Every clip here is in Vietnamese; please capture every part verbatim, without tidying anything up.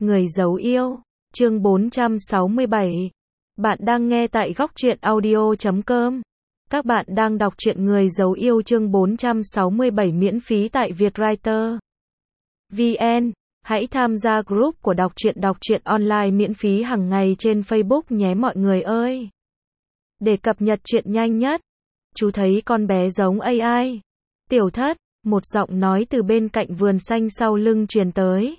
Người dấu yêu, chương bốn trăm sáu mươi bảy. Bạn đang nghe tại góc truyện audio chấm com. Các bạn đang đọc truyện Người dấu yêu chương bốn trăm sáu mươi bảy miễn phí tại Vietwriter vê en. Hãy tham gia group của đọc truyện đọc truyện online miễn phí hàng ngày trên Facebook nhé mọi người ơi. Để cập nhật truyện nhanh nhất, chú thấy con bé giống a i. Tiểu Thất, một giọng nói từ bên cạnh vườn xanh sau lưng truyền tới.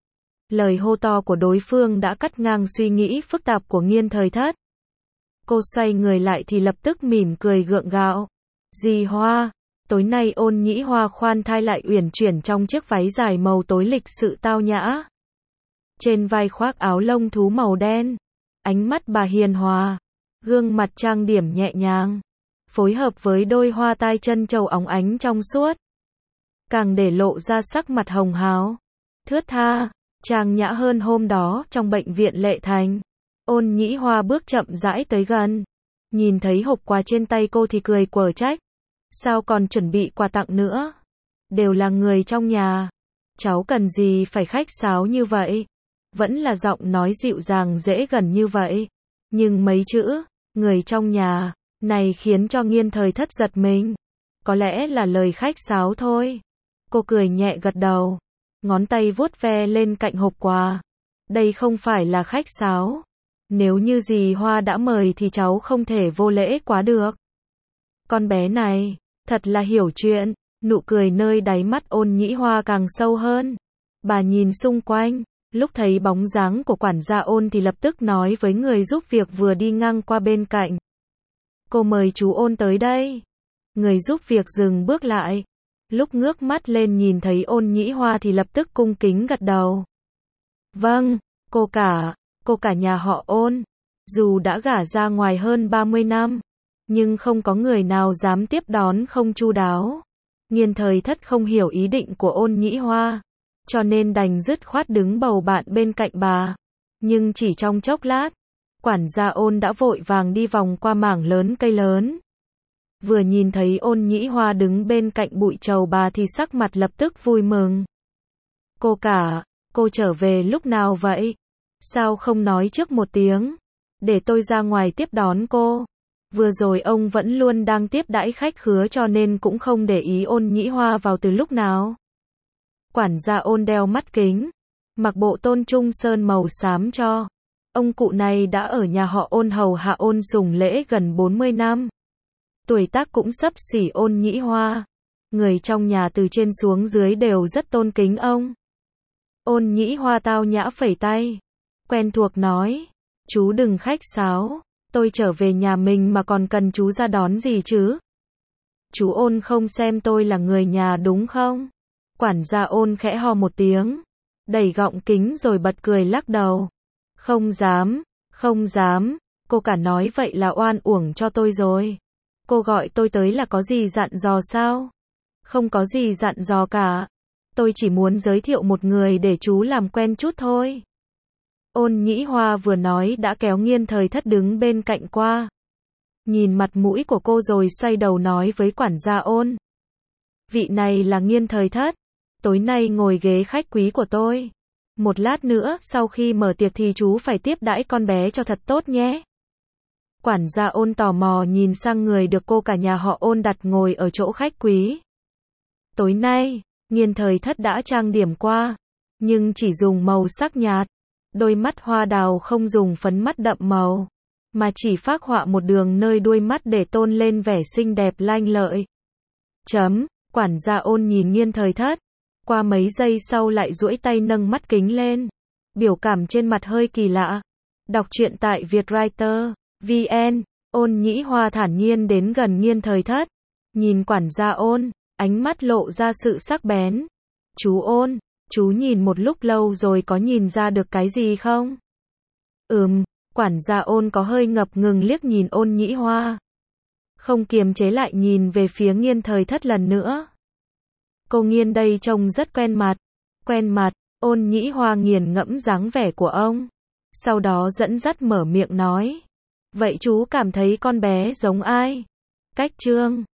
Lời hô to của đối phương đã cắt ngang suy nghĩ phức tạp của Nghiên Thời Thất. Cô xoay người lại thì lập tức mỉm cười gượng gạo. Dì Hoa, tối nay Ôn Nhĩ Hoa khoan thai lại uyển chuyển trong chiếc váy dài màu tối lịch sự tao nhã. Trên vai khoác áo lông thú màu đen. Ánh mắt bà hiền hòa, gương mặt trang điểm nhẹ nhàng, phối hợp với đôi hoa tai chân châu óng ánh trong suốt, càng để lộ ra sắc mặt hồng hào, thướt tha, trang nhã hơn hôm đó trong bệnh viện Lệ Thành. Ôn Nhĩ Hoa bước chậm rãi tới gần, nhìn thấy hộp quà trên tay cô thì cười quở trách. Sao còn chuẩn bị quà tặng nữa? Đều là người trong nhà. Cháu cần gì phải khách sáo như vậy? Vẫn là giọng nói dịu dàng dễ gần như vậy. Nhưng mấy chữ, người trong nhà, này khiến cho Nghiên Thời Thất giật mình. Có lẽ là lời khách sáo thôi. Cô cười nhẹ gật đầu, ngón tay vuốt ve lên cạnh hộp quà. Đây không phải là khách sáo. Nếu như dì Hoa đã mời thì cháu không thể vô lễ quá được. Con bé này, thật là hiểu chuyện. Nụ cười nơi đáy mắt Ôn Nhĩ Hoa càng sâu hơn. Bà nhìn xung quanh, lúc thấy bóng dáng của quản gia Ôn thì lập tức nói với người giúp việc vừa đi ngang qua bên cạnh. Cô mời chú Ôn tới đây. Người giúp việc dừng bước lại. Lúc ngước mắt lên nhìn thấy Ôn Nhĩ Hoa thì lập tức cung kính gật đầu. Vâng, cô cả, cô cả nhà họ Ôn. Dù đã gả ra ngoài hơn ba mươi năm, nhưng không có người nào dám tiếp đón không chu đáo. Nghiên Thời Thất không hiểu ý định của Ôn Nhĩ Hoa, cho nên đành dứt khoát đứng bầu bạn bên cạnh bà. Nhưng chỉ trong chốc lát, quản gia Ôn đã vội vàng đi vòng qua mảng lớn cây lớn. Vừa nhìn thấy Ôn Nhĩ Hoa đứng bên cạnh bụi trầu bà thì sắc mặt lập tức vui mừng. Cô cả, cô trở về lúc nào vậy? Sao không nói trước một tiếng, để tôi ra ngoài tiếp đón cô? Vừa rồi ông vẫn luôn đang tiếp đãi khách khứa cho nên cũng không để ý Ôn Nhĩ Hoa vào từ lúc nào. Quản gia Ôn đeo mắt kính, mặc bộ tôn trung sơn màu xám cho. Ông cụ này đã ở nhà họ Ôn hầu hạ Ôn Sùng Lễ gần bốn mươi năm. Tuổi tác cũng xấp xỉ Ôn Nhĩ Hoa. Người trong nhà từ trên xuống dưới đều rất tôn kính ông. Ôn Nhĩ Hoa tao nhã phẩy tay, quen thuộc nói, chú đừng khách sáo, tôi trở về nhà mình mà còn cần chú ra đón gì chứ? Chú Ôn không xem tôi là người nhà đúng không? Quản gia Ôn khẽ ho một tiếng, đẩy gọng kính rồi bật cười lắc đầu. Không dám, không dám, cô cả nói vậy là oan uổng cho tôi rồi. Cô gọi tôi tới là có gì dặn dò sao? Không có gì dặn dò cả. Tôi chỉ muốn giới thiệu một người để chú làm quen chút thôi. Ôn Nhĩ Hoa vừa nói đã kéo Nghiên Thời Thất đứng bên cạnh qua. Nhìn mặt mũi của cô rồi xoay đầu nói với quản gia Ôn. Vị này là Nghiên Thời Thất. Tối nay ngồi ghế khách quý của tôi. Một lát nữa sau khi mở tiệc thì chú phải tiếp đãi con bé cho thật tốt nhé. Quản gia Ôn tò mò nhìn sang người được cô cả nhà họ Ôn đặt ngồi ở chỗ khách quý. Tối nay, Nghiên Thời Thất đã trang điểm qua, nhưng chỉ dùng màu sắc nhạt. Đôi mắt hoa đào không dùng phấn mắt đậm màu, mà chỉ phác họa một đường nơi đuôi mắt để tôn lên vẻ xinh đẹp lanh lợi. Chấm, quản gia Ôn nhìn Nghiên Thời Thất, qua mấy giây sau lại duỗi tay nâng mắt kính lên. Biểu cảm trên mặt hơi kỳ lạ. Đọc truyện tại Vietwriter vê en. Ôn Nhĩ Hoa thản nhiên đến gần Nghiên Thời Thất, nhìn quản gia Ôn, ánh mắt lộ ra sự sắc bén. Chú Ôn, chú nhìn một lúc lâu rồi có nhìn ra được cái gì không? Ừm, quản gia Ôn có hơi ngập ngừng liếc nhìn Ôn Nhĩ Hoa, không kiềm chế lại nhìn về phía Nghiên Thời Thất lần nữa. Cô Nghiên đây trông rất quen mặt. Quen mặt, Ôn Nhĩ Hoa nghiền ngẫm dáng vẻ của ông, sau đó dẫn dắt mở miệng nói. Vậy chú cảm thấy con bé giống ai? Cách Trương.